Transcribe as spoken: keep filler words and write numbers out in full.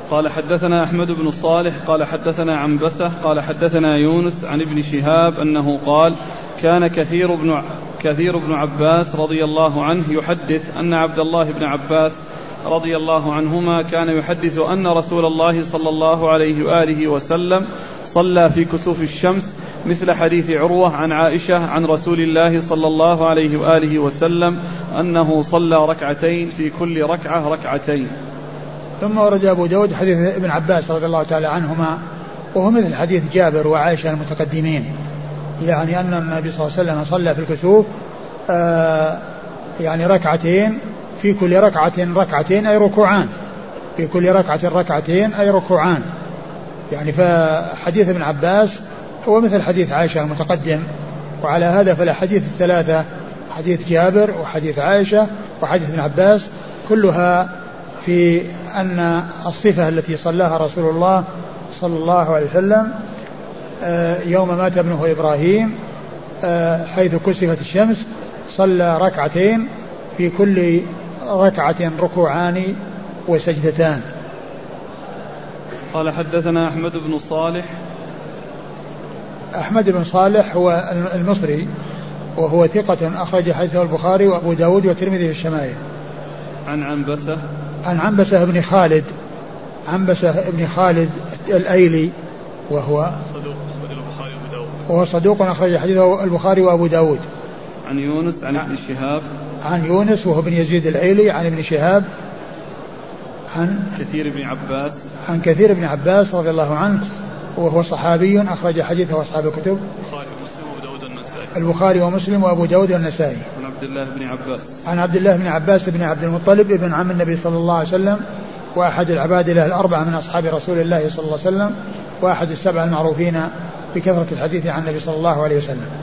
قال حدثنا أحمد بن الصالح قال حدثنا عنبسة قال حدثنا يونس عن ابن شهاب أنه قال كان كثير بن, كثير بن عباس رضي الله عنه يحدث أن عبد الله بن عباس رضي الله عنهما كان يحدث أن رسول الله صلى الله عليه وآله وسلم صلى في كسوف الشمس مثل حديث عروة عن عائشة عن رسول الله صلى الله عليه وآله وسلم أنه صلى ركعتين في كل ركعة ركعتين. ثم ورد أبو داود حديث ابن عباس رضي الله تعالى عنهما وهو مثل حديث جابر وعائشة المتقدمين، يعني أن النبي صلى الله عليه وسلم صلى في الكسوف آه يعني ركعتين في كل ركعة ركعتين أي ركوعان، في كل ركعة ركعتين أي ركوعان. يعني فحديث ابن عباس هو مثل حديث عائشة المتقدم، وعلى هذا فالحديث الثلاثة حديث جابر وحديث عائشة وحديث ابن عباس كلها في أن الصفة التي صلاها رسول الله صلى الله عليه وسلم يوم مات ابنه إبراهيم حيث كسفت الشمس صلى ركعتين في كل ركعة ركوعان وسجدتان. قال حدثنا أحمد بن صالح. أحمد بن صالح هو المصري وهو ثقة أخرج حديثه البخاري وأبو داود والترمذي في الشمائل. عن عنبسة عن عنبسة بن خالد عنبسة بن خالد الأيلي وهو صدوق أخرج البخاري وأبو داود وهو صدوق أخرج حديثه البخاري وأبو داود. عن يونس عن ابن شهاب عن يونس وهو بن يزيد الأيلي عن ابن شهاب عن كثير بن عباس عن كثير بن عباس رضي الله عنه وهو صحابي أخرج حديثه أصحاب الكتب البخاري ومسلم وأبو داود والنسائي. عن عبد الله بن عباس عن عبد الله بن عباس بن عبد المطلب ابن عم النبي صلى الله عليه وسلم وأحد العباد له الأربعة من أصحاب رسول الله صلى الله عليه وسلم وأحد السبع المعروفين بكثرة الحديث عن النبي صلى الله عليه وسلم.